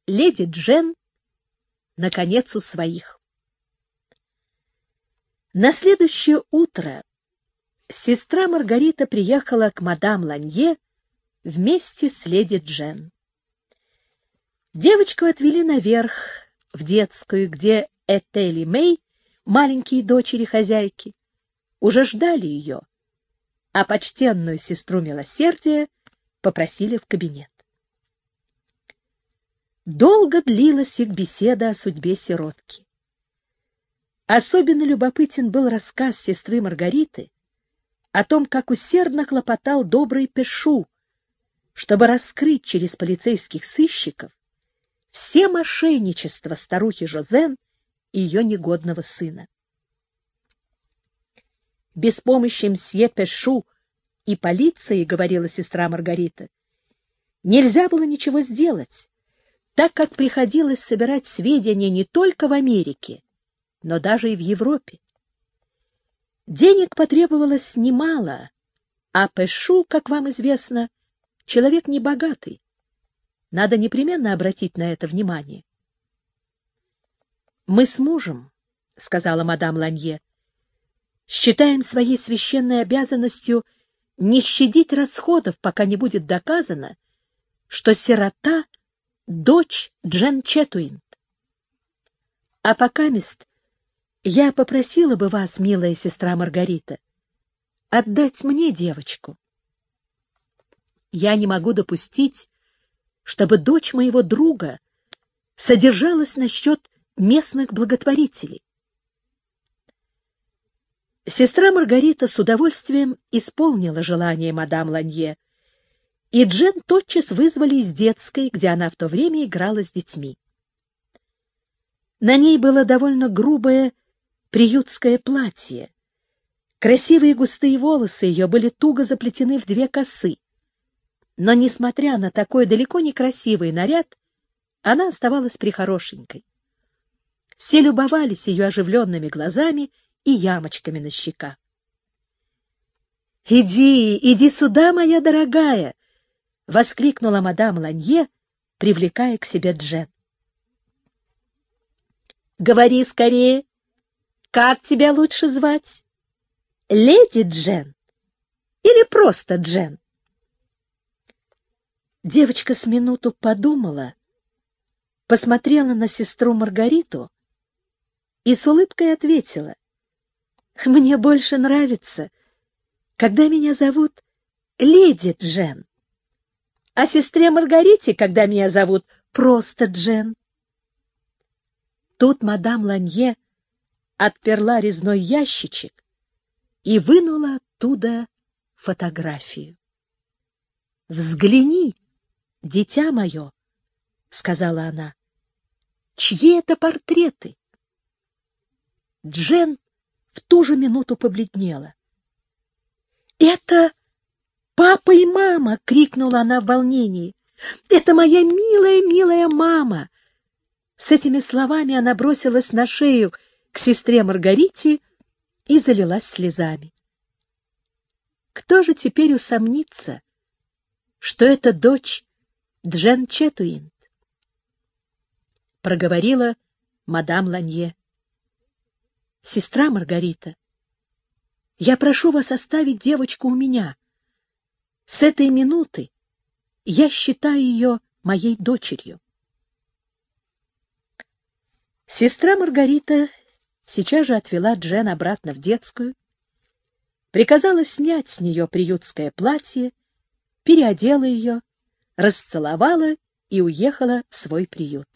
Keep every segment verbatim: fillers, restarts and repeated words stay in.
леди Джен, наконец, у своих. На следующее утро сестра Маргарита приехала к мадам Ланье вместе с леди Джен. Девочку отвели наверх, в детскую, где Этель и Мэй, маленькие дочери хозяйки, уже ждали ее, а почтенную сестру милосердия попросили в кабинет. Долго длилась их беседа о судьбе сиротки. Особенно любопытен был рассказ сестры Маргариты о том, как усердно хлопотал добрый Пешу, чтобы раскрыть через полицейских сыщиков все мошенничества старухи Жозен и ее негодного сына. Без помощи мсье Пешу и полиции, говорила сестра Маргарита, нельзя было ничего сделать, так как приходилось собирать сведения не только в Америке, но даже и в Европе. Денег потребовалось немало, а Пешу, как вам известно, человек небогатый. Надо непременно обратить на это внимание. «Мы с мужем, — сказала мадам Ланье, — считаем своей священной обязанностью не щадить расходов, пока не будет доказано, что сирота — дочь Джен Четуинт. А покамест я попросила бы вас, милая сестра Маргарита, отдать мне девочку. Я не могу допустить, чтобы дочь моего друга содержалась на счет местных благотворителей». Сестра Маргарита с удовольствием исполнила желание мадам Ланье, и Джен тотчас вызвали из детской, где она в то время играла с детьми. На ней было довольно грубое приютское платье. Красивые густые волосы ее были туго заплетены в две косы. Но, несмотря на такой далеко не красивый наряд, она оставалась прехорошенькой. Все любовались ее оживленными глазами и ямочками на щеках. «Иди, иди сюда, моя дорогая!» — воскликнула мадам Ланье, привлекая к себе Джен. «Говори скорее, как тебя лучше звать? Леди Джен или просто Джен?» Девочка с минуту подумала, посмотрела на сестру Маргариту и с улыбкой ответила: «Мне больше нравится, когда меня зовут леди Джен, а сестре Маргарите, когда меня зовут просто Джен». Тут мадам Ланье отперла резной ящичек и вынула оттуда фотографию. «Взгляни, дитя мое», — сказала она, — «чьи это портреты?» Джен в ту же минуту побледнела. «Это папа и мама!» — крикнула она в волнении. «Это моя милая-милая мама!» С этими словами она бросилась на шею к сестре Маргарите и залилась слезами. Кто же теперь усомнится, что это дочь Джен Четуинт? Проговорила мадам Ланье. «Сестра Маргарита, я прошу вас оставить девочку у меня. С этой минуты я считаю ее моей дочерью». Сестра Маргарита сейчас же отвела Джен обратно в детскую, приказала снять с нее приютское платье, переодела ее, расцеловала и уехала в свой приют.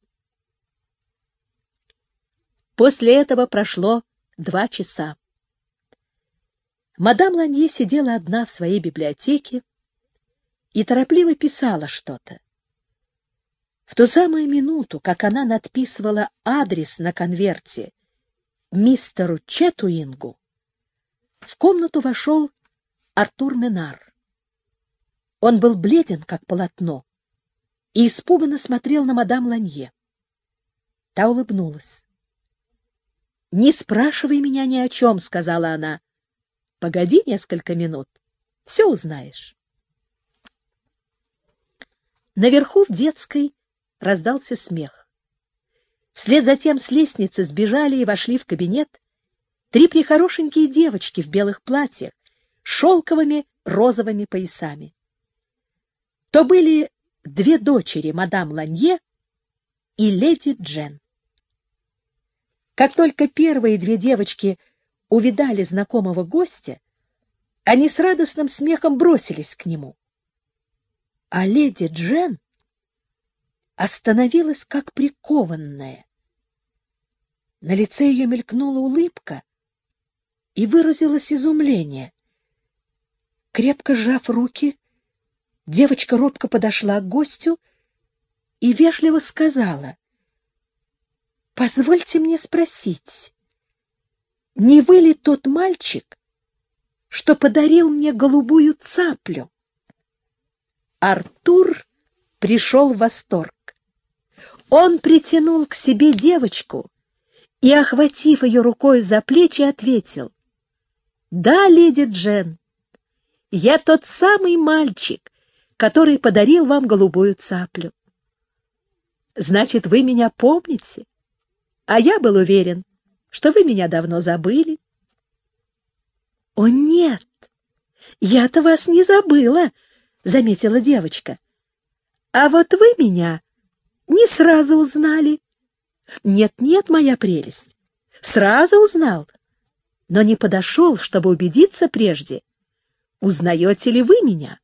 После этого прошло два часа. Мадам Ланье сидела одна в своей библиотеке и торопливо писала что-то. В ту самую минуту, как она надписывала адрес на конверте мистеру Четуингу, в комнату вошел Артур Менар. Он был бледен, как полотно, и испуганно смотрел на мадам Ланье. Та улыбнулась. «Не спрашивай меня ни о чем», — сказала она. «Погоди несколько минут, все узнаешь». Наверху в детской раздался смех. Вслед за тем с лестницы сбежали и вошли в кабинет три прехорошенькие девочки в белых платьях с шелковыми розовыми поясами. То были две дочери мадам Ланье и леди Джен. Как только первые две девочки увидали знакомого гостя, они с радостным смехом бросились к нему. А леди Джен остановилась как прикованная. На лице ее мелькнула улыбка, и выразилось изумление. Крепко сжав руки, девочка робко подошла к гостю и вежливо сказала: «Позвольте мне спросить, не вы ли тот мальчик, что подарил мне голубую цаплю?» Артур пришел в восторг. Он притянул к себе девочку и, охватив ее рукой за плечи, ответил: «Да, леди Джен, я тот самый мальчик, который подарил вам голубую цаплю. Значит, вы меня помните? А я был уверен, что вы меня давно забыли». «О, нет, я-то вас не забыла», — заметила девочка. «А вот вы меня не сразу узнали». «Нет-нет, моя прелесть, сразу узнал, но не подошел, чтобы убедиться прежде, узнаете ли вы меня.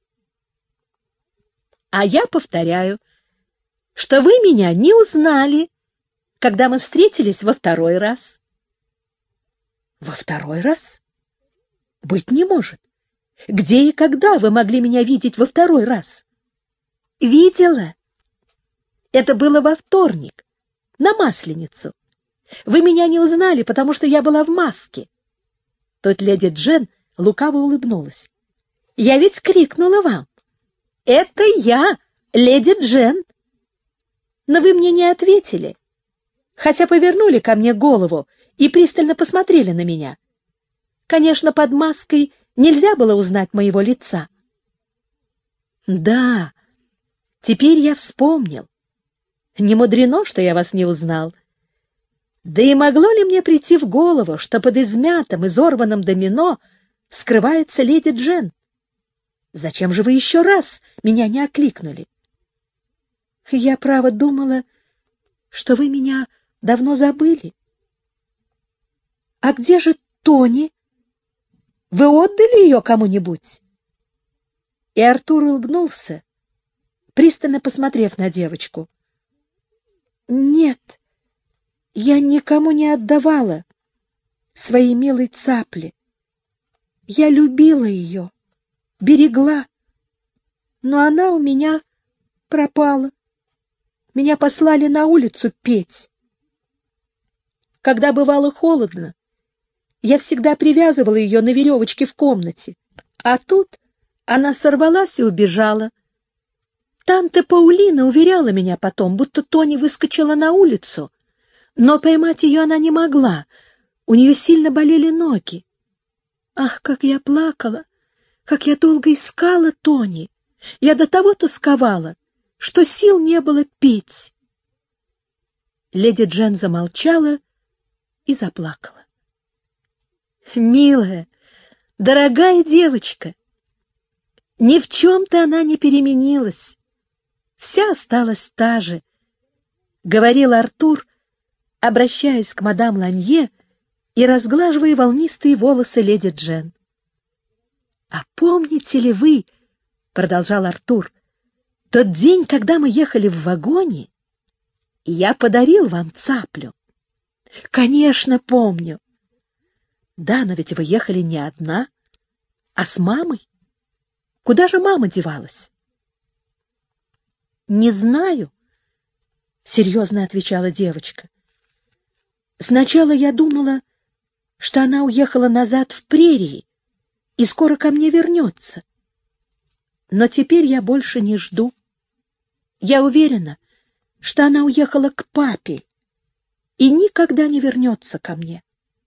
А я повторяю, что вы меня не узнали, когда мы встретились во второй раз». «Во второй раз? Быть не может. Где и когда вы могли меня видеть во второй раз?» «Видела. Это было во вторник, на Масленицу. Вы меня не узнали, потому что я была в маске». Тут леди Джен лукаво улыбнулась. «Я ведь крикнула вам: это я, леди Джен. Но вы мне не ответили, хотя повернули ко мне голову и пристально посмотрели на меня. Конечно, под маской нельзя было узнать моего лица». «Да, теперь я вспомнил. Не мудрено, что я вас не узнал. Да и могло ли мне прийти в голову, что под измятым, изорванным домино скрывается леди Джен? Зачем же вы еще раз меня не окликнули?» «Я, право, думала, что вы меня давно забыли». «А где же Тони? Вы отдали ее кому-нибудь?» И Артур улыбнулся, пристально посмотрев на девочку. «Нет, я никому не отдавала своей милой цапле. Я любила ее, берегла, но она у меня пропала. Меня послали на улицу петь. Когда бывало холодно, я всегда привязывала ее на веревочке в комнате, а тут она сорвалась и убежала. Танта Паулина уверяла меня потом, будто Тони выскочила на улицу, но поймать ее она не могла, у нее сильно болели ноги. Ах, как я плакала, как я долго искала Тони! Я до того тосковала, что сил не было петь». Леди Джен замолчала и заплакала. «Милая, дорогая девочка, ни в чем-то она не переменилась, вся осталась та же», — говорил Артур, обращаясь к мадам Ланье и разглаживая волнистые волосы леди Джен. «А помните ли вы, — продолжал Артур, — тот день, когда мы ехали в вагоне, и я подарил вам цаплю?» «Конечно, помню». «Да, но ведь вы ехали не одна, а с мамой. Куда же мама девалась?» «Не знаю», — серьезно отвечала девочка. «Сначала я думала, что она уехала назад в прерии и скоро ко мне вернется. Но теперь я больше не жду. Я уверена, что она уехала к папе и никогда не вернется ко мне».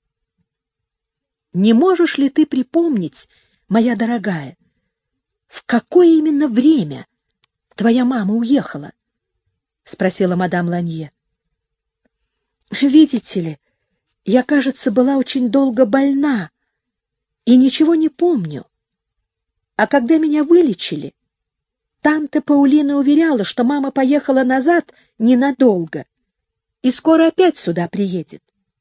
«Не можешь ли ты припомнить, моя дорогая, в какое именно время твоя мама уехала? — спросила мадам Ланье. «Видите ли, я, кажется, была очень долго больна и ничего не помню. А когда меня вылечили, танте Паулина уверяла, что мама поехала назад ненадолго и скоро опять сюда приедет.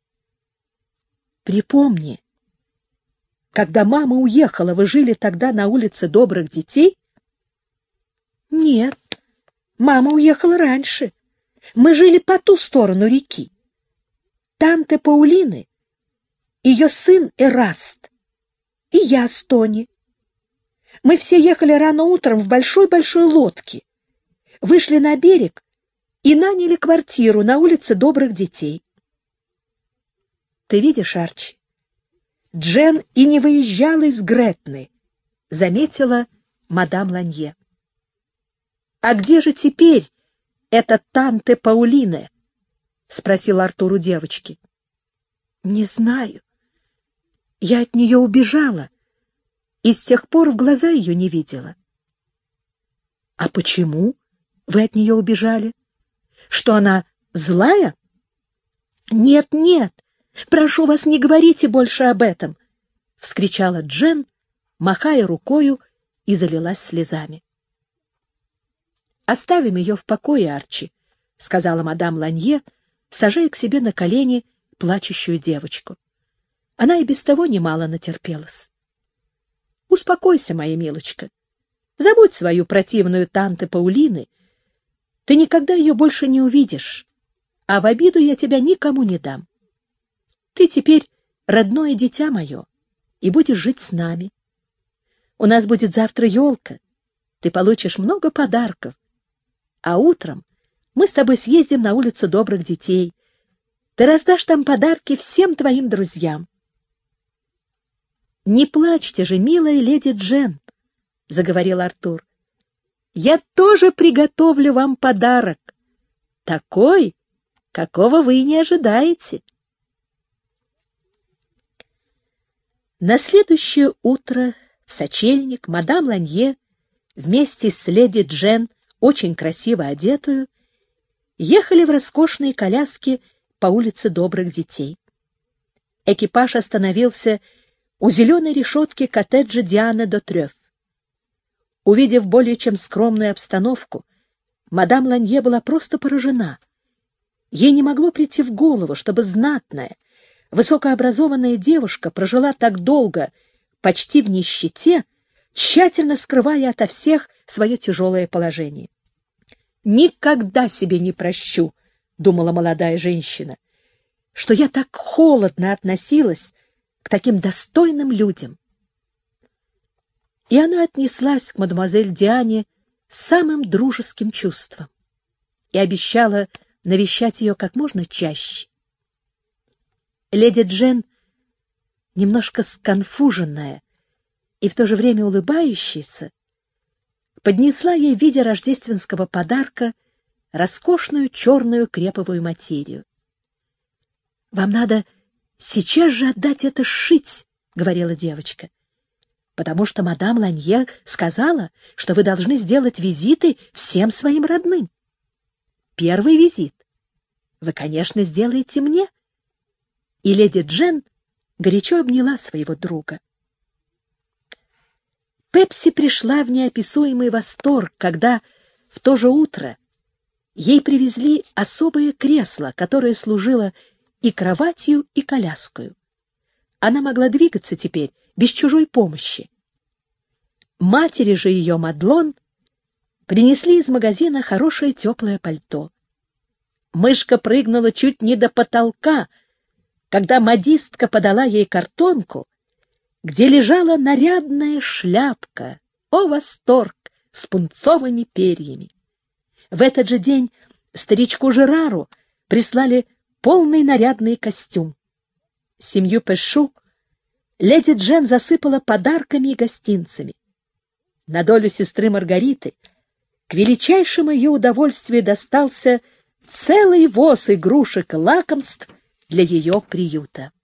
Припомни, когда мама уехала, вы жили тогда на улице Добрых детей?» «Нет, мама уехала раньше. Мы жили по ту сторону реки. Танте Паулины, ее сын Эраст, и я с Тони. Мы все ехали рано утром в большой-большой лодке, вышли на берег и наняли квартиру на улице Добрых детей. Ты видишь, Арчи, Джен и не выезжала из Гретны, заметила мадам Ланье. А где же теперь эта танте Паулина? Спросил Артур у девочки. Не знаю. Я от нее убежала и с тех пор в глаза ее не видела. А почему вы от нее убежали? Что она злая? Нет, нет, прошу вас, не говорите больше об этом, вскричала Джен, махая рукою, и залилась слезами. Оставим ее в покое, Арчи, сказала мадам Ланье, сажая к себе на колени плачущую девочку. Она и без того немало натерпелась. Успокойся, моя милочка. Забудь свою противную танте Паулины. Ты никогда ее больше не увидишь, а в обиду я тебя никому не дам. Ты теперь родное дитя мое и будешь жить с нами. У нас будет завтра елка, ты получишь много подарков, а утром мы с тобой съездим на улицу Добрых детей. Ты раздашь там подарки всем твоим друзьям. «Не плачьте же, милая леди Джен», — заговорил Артур. «Я тоже приготовлю вам подарок. Такой, какого вы не ожидаете». На следующее утро в сочельник мадам Ланье вместе с леди Джен, очень красиво одетую, ехали в роскошной коляске по улице Добрых детей. Экипаж остановился у зеленой решетки коттеджа Дианы де Трёв. Увидев более чем скромную обстановку, мадам Ланье была просто поражена. Ей не могло прийти в голову, чтобы знатная, высокообразованная девушка прожила так долго, почти в нищете, тщательно скрывая ото всех свое тяжелое положение. «Никогда себе не прощу», — думала молодая женщина, «что я так холодно относилась к таким достойным людям». И она отнеслась к мадемуазель Диане с самым дружеским чувством и обещала навещать ее как можно чаще. Леди Джен, немножко сконфуженная и в то же время улыбающаяся, поднесла ей в виде рождественского подарка роскошную черную креповую материю. «Вам надо сейчас же отдать это сшить», — говорила девочка, «потому что мадам Ланье сказала, что вы должны сделать визиты всем своим родным. Первый визит вы, конечно, сделаете мне». И леди Джен горячо обняла своего друга. Пепси пришла в неописуемый восторг, когда в то же утро ей привезли особое кресло, которое служило и кроватью, и коляскою. Она могла двигаться теперь без чужой помощи. Матери же ее, Мадлон, принесли из магазина хорошее теплое пальто. Мышка прыгнула чуть не до потолка, когда модистка подала ей картонку, где лежала нарядная шляпка, о восторг, с пунцовыми перьями. В этот же день старичку Жерару прислали полный нарядный костюм. Семью Пэшу леди Джен засыпала подарками и гостинцами. На долю сестры Маргариты к величайшему ее удовольствию достался целый воз игрушек и лакомств для ее приюта.